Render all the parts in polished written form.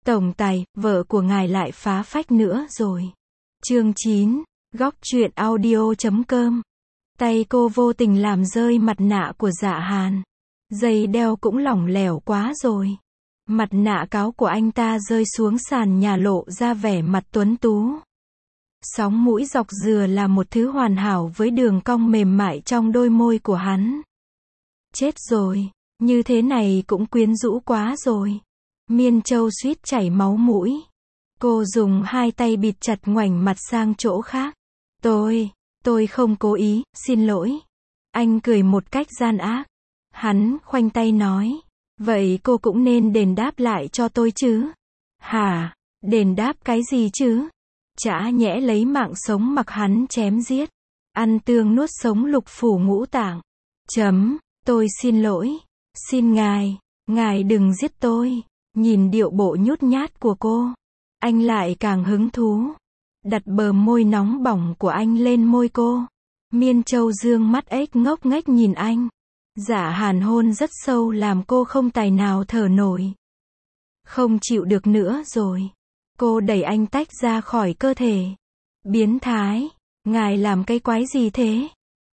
Tổng tài, vợ của ngài lại phá phách nữa rồi. Chương 9, góc truyện audio.com. Tay cô vô tình làm rơi mặt nạ của Dạ Hàn. Dây đeo cũng lỏng lẻo quá rồi. Mặt nạ cáo của anh ta rơi xuống sàn nhà lộ ra vẻ mặt tuấn tú. Sóng mũi dọc dừa là một thứ hoàn hảo với đường cong mềm mại trong đôi môi của hắn. Chết rồi, như thế này cũng quyến rũ quá rồi. Miên Châu suýt chảy máu mũi. Cô dùng hai tay bịt chặt ngoảnh mặt sang chỗ khác. Tôi không cố ý, xin lỗi. Anh cười một cách gian ác. Hắn khoanh tay nói. Vậy cô cũng nên đền đáp lại cho tôi chứ. Hả, đền đáp cái gì chứ? Chả nhẽ lấy mạng sống mặc hắn chém giết. Ăn tương nuốt sống lục phủ ngũ tạng. Tôi xin lỗi. Xin ngài đừng giết tôi. Nhìn điệu bộ nhút nhát của cô, anh lại càng hứng thú. Đặt bờ môi nóng bỏng của anh lên môi cô. Miên Châu dương mắt ếch ngốc nghếch nhìn anh. Dạ Hàn hôn rất sâu làm cô không tài nào thở nổi. Không chịu được nữa rồi. Cô đẩy anh tách ra khỏi cơ thể. Biến thái, ngài làm cái quái gì thế?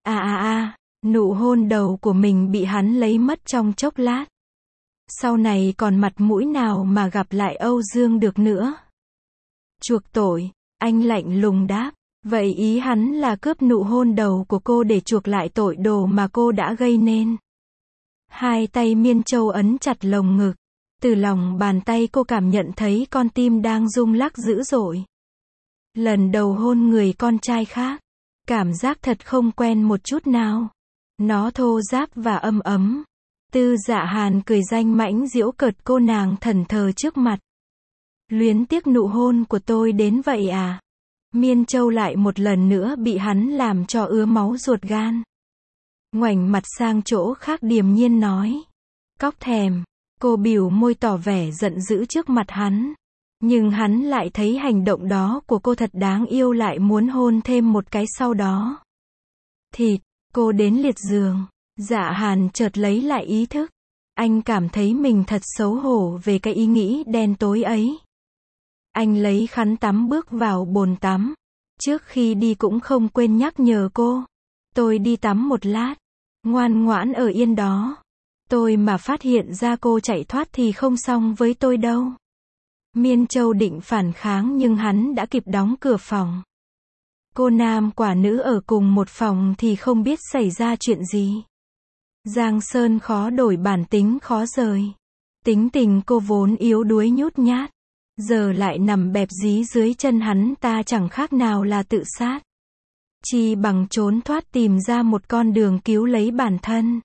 Nụ hôn đầu của mình bị hắn lấy mất trong chốc lát. Sau này còn mặt mũi nào mà gặp lại Âu Dương được nữa. Chuộc tội, anh lạnh lùng đáp. Vậy ý hắn là cướp nụ hôn đầu của cô để chuộc lại tội đồ mà cô đã gây nên. Hai tay Miên Châu ấn chặt lồng ngực. Từ lòng bàn tay cô cảm nhận thấy con tim đang rung lắc dữ dội. Lần đầu hôn người con trai khác. Cảm giác thật không quen một chút nào. Nó thô ráp và âm ấm. Tư Dạ Hàn cười danh mãnh giễu cợt cô nàng thẫn thờ trước mặt. Luyến tiếc nụ hôn của tôi đến vậy à? Miên Châu lại một lần nữa bị hắn làm cho ứa máu ruột gan. Ngoảnh mặt sang chỗ khác điềm nhiên nói. Cóc thèm. Cô bỉu môi tỏ vẻ giận dữ trước mặt hắn. Nhưng hắn lại thấy hành động đó của cô thật đáng yêu lại muốn hôn thêm một cái sau đó. Thịt, cô đến liệt giường. Dạ Hàn chợt lấy lại ý thức. Anh cảm thấy mình thật xấu hổ về cái ý nghĩ đen tối ấy. Anh lấy khăn tắm bước vào bồn tắm. Trước khi đi cũng không quên nhắc nhở cô. Tôi đi tắm một lát. Ngoan ngoãn ở yên đó. Tôi mà phát hiện ra cô chạy thoát thì không xong với tôi đâu. Miên Châu định phản kháng nhưng hắn đã kịp đóng cửa phòng. Cô nam quả nữ ở cùng một phòng thì không biết xảy ra chuyện gì. Giang sơn khó đổi bản tính khó rời. Tính tình cô vốn yếu đuối nhút nhát. Giờ lại nằm bẹp dí dưới chân hắn ta chẳng khác nào là tự sát. Chi bằng trốn thoát tìm ra một con đường cứu lấy bản thân.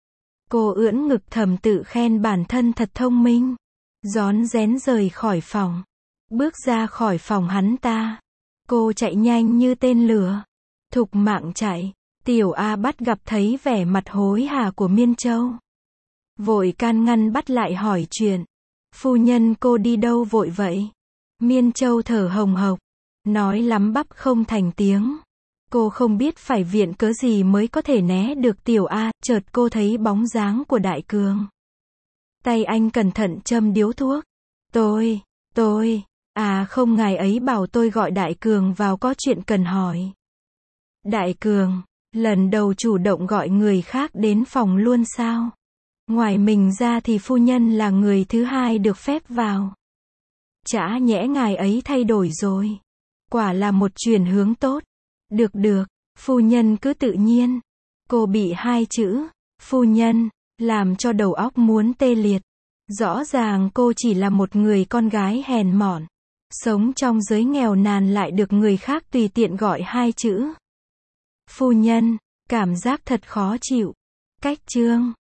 Cô ưỡn ngực thầm tự khen bản thân thật thông minh. Rón rén rời khỏi phòng. Bước ra khỏi phòng hắn ta. Cô chạy nhanh như tên lửa. Thục mạng chạy. Tiểu A bắt gặp thấy vẻ mặt hối hả của Miên Châu. Vội can ngăn bắt lại hỏi chuyện. Phu nhân cô đi đâu vội vậy? Miên Châu thở hồng hộc. Nói lắm bắp không thành tiếng. Cô không biết phải viện cớ gì mới có thể né được Tiểu A. Chợt cô thấy bóng dáng của Đại Cường. Tay anh cẩn thận châm điếu thuốc. Không, ngài ấy bảo tôi gọi Đại Cường vào có chuyện cần hỏi. Đại Cường, lần đầu chủ động gọi người khác đến phòng luôn sao? Ngoài mình ra thì phu nhân là người thứ hai được phép vào. Chả nhẽ ngài ấy thay đổi rồi. Quả là một chuyển hướng tốt. Được, phu nhân cứ tự nhiên. Cô bị hai chữ, phu nhân, làm cho đầu óc muốn tê liệt. Rõ ràng cô chỉ là một người con gái hèn mọn. Sống trong giới nghèo nàn lại được người khác tùy tiện gọi hai chữ. Phu nhân, cảm giác thật khó chịu. Cách chương